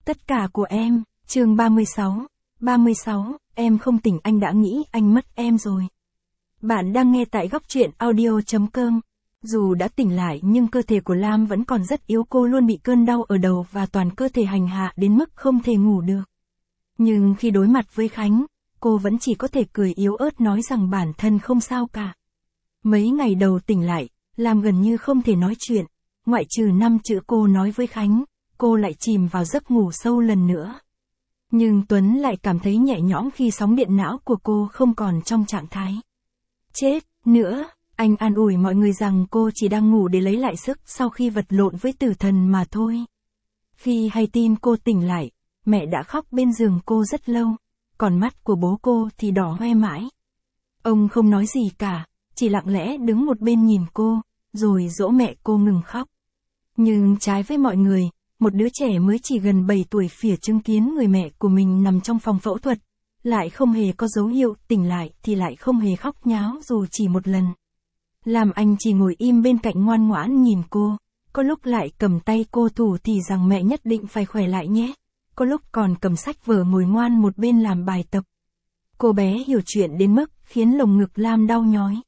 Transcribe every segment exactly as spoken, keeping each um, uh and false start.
Tất cả của em, chương ba mươi sáu. ba mươi sáu, em không tỉnh anh đã nghĩ anh mất em rồi. Bạn đang nghe tại góc truyện audio chấm com. Dù đã tỉnh lại nhưng cơ thể của Lam vẫn còn rất yếu, cô luôn bị cơn đau ở đầu và toàn cơ thể hành hạ đến mức không thể ngủ được. Nhưng khi đối mặt với Khánh, cô vẫn chỉ có thể cười yếu ớt nói rằng bản thân không sao cả. Mấy ngày đầu tỉnh lại, Lam gần như không thể nói chuyện, ngoại trừ năm chữ cô nói với Khánh, cô lại chìm vào giấc ngủ sâu lần nữa. Nhưng Tuấn lại cảm thấy nhẹ nhõm khi sóng điện não của cô không còn trong trạng thái chết nữa. Anh an ủi mọi người rằng cô chỉ đang ngủ để lấy lại sức sau khi vật lộn với tử thần mà thôi. Khi hay tin cô tỉnh lại, mẹ đã khóc bên giường cô rất lâu, còn mắt của bố cô thì đỏ hoe mãi. Ông không nói gì cả, chỉ lặng lẽ đứng một bên nhìn cô, rồi dỗ mẹ cô ngừng khóc. Nhưng trái với mọi người, một đứa trẻ mới chỉ gần bảy tuổi phỉa chứng kiến người mẹ của mình nằm trong phòng phẫu thuật, lại không hề có dấu hiệu tỉnh lại thì lại không hề khóc nháo dù chỉ một lần. Làm anh chỉ ngồi im bên cạnh ngoan ngoãn nhìn cô, có lúc lại cầm tay cô thủ thì rằng mẹ nhất định phải khỏe lại nhé, có lúc còn cầm sách vở ngồi ngoan một bên làm bài tập. Cô bé hiểu chuyện đến mức khiến lồng ngực Lam đau nhói.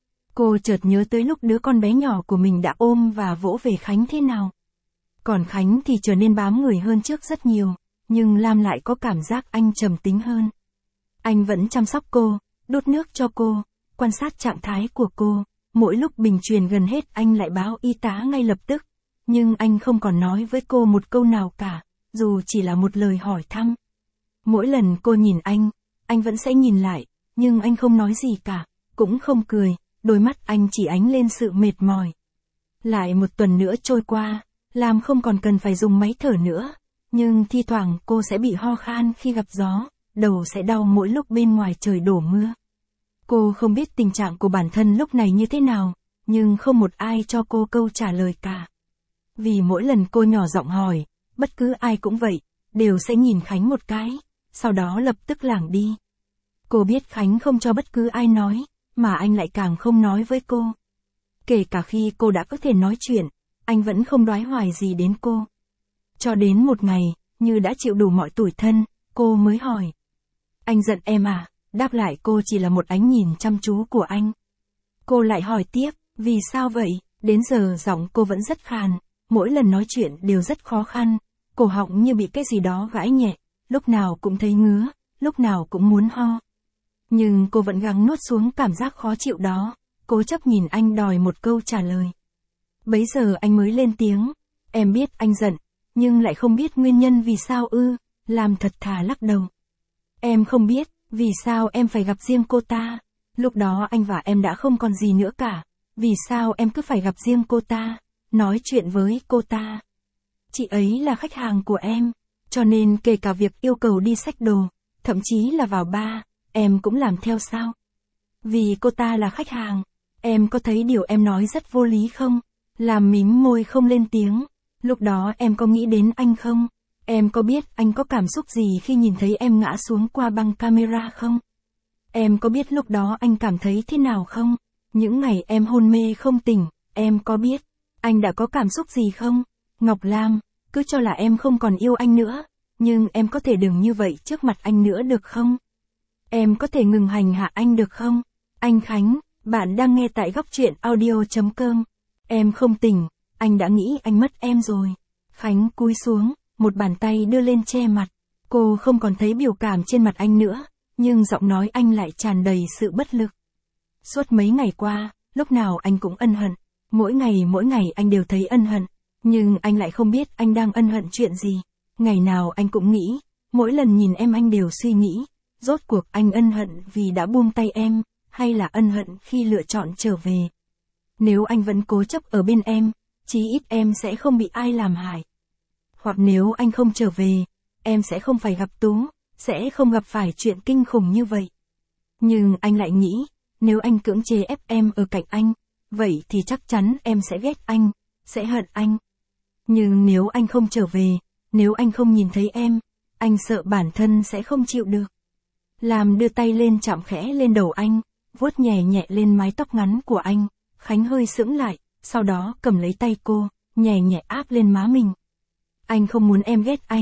Cô chợt nhớ tới lúc đứa con bé nhỏ của mình đã ôm và vỗ về Khánh thế nào. Còn Khánh thì trở nên bám người hơn trước rất nhiều, nhưng Lam lại có cảm giác anh trầm tính hơn. Anh vẫn chăm sóc cô, đút nước cho cô, quan sát trạng thái của cô, mỗi lúc bình truyền gần hết anh lại báo y tá ngay lập tức, nhưng anh không còn nói với cô một câu nào cả, dù chỉ là một lời hỏi thăm. Mỗi lần cô nhìn anh, anh vẫn sẽ nhìn lại, nhưng anh không nói gì cả, cũng không cười, đôi mắt anh chỉ ánh lên sự mệt mỏi. Lại một tuần nữa trôi qua, Lam không còn cần phải dùng máy thở nữa, nhưng thi thoảng cô sẽ bị ho khan khi gặp gió, đầu sẽ đau mỗi lúc bên ngoài trời đổ mưa. Cô không biết tình trạng của bản thân lúc này như thế nào, nhưng không một ai cho cô câu trả lời cả. Vì mỗi lần cô nhỏ giọng hỏi, bất cứ ai cũng vậy, đều sẽ nhìn Khánh một cái, sau đó lập tức lảng đi. Cô biết Khánh không cho bất cứ ai nói, mà anh lại càng không nói với cô. Kể cả khi cô đã có thể nói chuyện, anh vẫn không đoái hoài gì đến cô. Cho đến một ngày, như đã chịu đủ mọi tủi thân, cô mới hỏi. Anh giận em à? Đáp lại cô chỉ là một ánh nhìn chăm chú của anh. Cô lại hỏi tiếp, vì sao vậy? Đến giờ giọng cô vẫn rất khàn, mỗi lần nói chuyện đều rất khó khăn, cổ họng như bị cái gì đó gãi nhẹ, lúc nào cũng thấy ngứa, lúc nào cũng muốn ho. Nhưng cô vẫn gắng nuốt xuống cảm giác khó chịu đó, cố chấp nhìn anh đòi một câu trả lời. Bấy giờ anh mới lên tiếng, em biết anh giận, nhưng lại không biết nguyên nhân vì sao ư, làm thật thà lắc đầu. Em không biết, vì sao em phải gặp riêng cô ta, lúc đó anh và em đã không còn gì nữa cả, vì sao em cứ phải gặp riêng cô ta, nói chuyện với cô ta. Chị ấy là khách hàng của em, cho nên kể cả việc yêu cầu đi xách đồ, thậm chí là vào bar, em cũng làm theo sao? Vì cô ta là khách hàng, em có thấy điều em nói rất vô lý không? Làm mím môi không lên tiếng, lúc đó em có nghĩ đến anh không? Em có biết anh có cảm xúc gì khi nhìn thấy em ngã xuống qua băng camera không? Em có biết lúc đó anh cảm thấy thế nào không? Những ngày em hôn mê không tỉnh, em có biết anh đã có cảm xúc gì không? Ngọc Lam, cứ cho là em không còn yêu anh nữa, nhưng em có thể đừng như vậy trước mặt anh nữa được không? Em có thể ngừng hành hạ anh được không? Anh Khánh, bạn đang nghe tại góc truyện audio chấm com. Em không tỉnh, anh đã nghĩ anh mất em rồi. Khánh cúi xuống, một bàn tay đưa lên che mặt. Cô không còn thấy biểu cảm trên mặt anh nữa, nhưng giọng nói anh lại tràn đầy sự bất lực. Suốt mấy ngày qua, lúc nào anh cũng ân hận. Mỗi ngày mỗi ngày anh đều thấy ân hận, nhưng anh lại không biết anh đang ân hận chuyện gì. Ngày nào anh cũng nghĩ, mỗi lần nhìn em anh đều suy nghĩ, rốt cuộc anh ân hận vì đã buông tay em, hay là ân hận khi lựa chọn trở về. Nếu anh vẫn cố chấp ở bên em, chí ít em sẽ không bị ai làm hại. Hoặc nếu anh không trở về, em sẽ không phải gặp Tú, sẽ không gặp phải chuyện kinh khủng như vậy. Nhưng anh lại nghĩ, nếu anh cưỡng chế ép em ở cạnh anh, vậy thì chắc chắn em sẽ ghét anh, sẽ hận anh. Nhưng nếu anh không trở về, nếu anh không nhìn thấy em, anh sợ bản thân sẽ không chịu được. Làm đưa tay lên chạm khẽ lên đầu anh, vuốt nhẹ nhẹ lên mái tóc ngắn của anh. Khánh hơi sững lại, sau đó cầm lấy tay cô, nhẹ nhẹ áp lên má mình. Anh không muốn em ghét anh,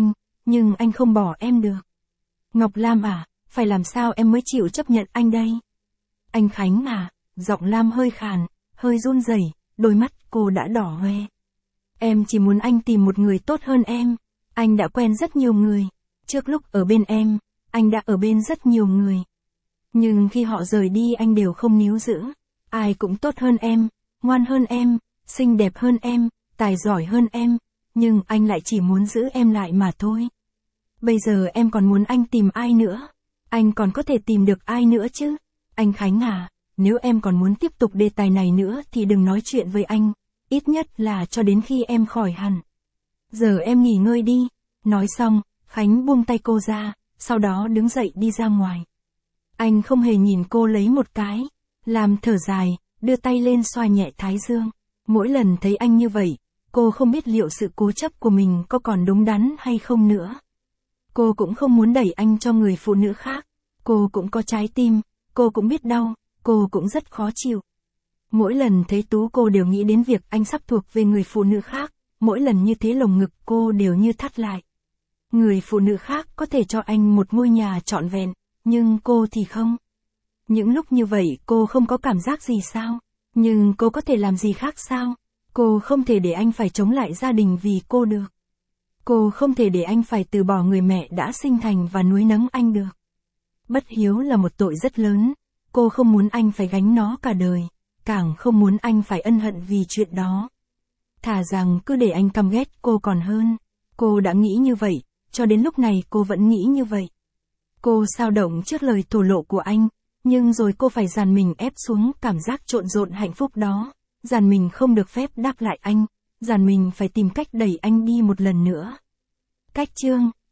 nhưng anh không bỏ em được. Ngọc Lam à, phải làm sao em mới chịu chấp nhận anh đây? Anh Khánh à, giọng Lam hơi khàn, hơi run rẩy, đôi mắt cô đã đỏ hoe. Em chỉ muốn anh tìm một người tốt hơn em. Anh đã quen rất nhiều người. Trước lúc ở bên em, anh đã ở bên rất nhiều người. Nhưng khi họ rời đi anh đều không níu giữ. Ai cũng tốt hơn em, ngoan hơn em, xinh đẹp hơn em, tài giỏi hơn em, nhưng anh lại chỉ muốn giữ em lại mà thôi. Bây giờ em còn muốn anh tìm ai nữa? Anh còn có thể tìm được ai nữa chứ? Anh Khánh à, nếu em còn muốn tiếp tục đề tài này nữa thì đừng nói chuyện với anh, ít nhất là cho đến khi em khỏi hẳn. Giờ em nghỉ ngơi đi. Nói xong, Khánh buông tay cô ra, sau đó đứng dậy đi ra ngoài. Anh không hề nhìn cô lấy một cái, làm thở dài, đưa tay lên xoa nhẹ thái dương. Mỗi lần thấy anh như vậy, cô không biết liệu sự cố chấp của mình có còn đúng đắn hay không nữa. Cô cũng không muốn đẩy anh cho người phụ nữ khác. Cô cũng có trái tim, cô cũng biết đau, cô cũng rất khó chịu. Mỗi lần thấy Tú cô đều nghĩ đến việc anh sắp thuộc về người phụ nữ khác, mỗi lần như thế lồng ngực cô đều như thắt lại. Người phụ nữ khác có thể cho anh một ngôi nhà trọn vẹn, nhưng cô thì không. Những lúc như vậy cô không có cảm giác gì sao? Nhưng cô có thể làm gì khác sao? Cô không thể để anh phải chống lại gia đình vì cô được. Cô không thể để anh phải từ bỏ người mẹ đã sinh thành và nuôi nấng anh được. Bất hiếu là một tội rất lớn, cô không muốn anh phải gánh nó cả đời, càng không muốn anh phải ân hận vì chuyện đó. Thà rằng cứ để anh căm ghét cô còn hơn. Cô đã nghĩ như vậy, cho đến lúc này cô vẫn nghĩ như vậy. Cô xao động trước lời thổ lộ của anh, nhưng rồi cô phải dàn mình ép xuống cảm giác trộn rộn hạnh phúc đó. Dàn mình không được phép đáp lại anh, dàn mình phải tìm cách đẩy anh đi một lần nữa. Cách chương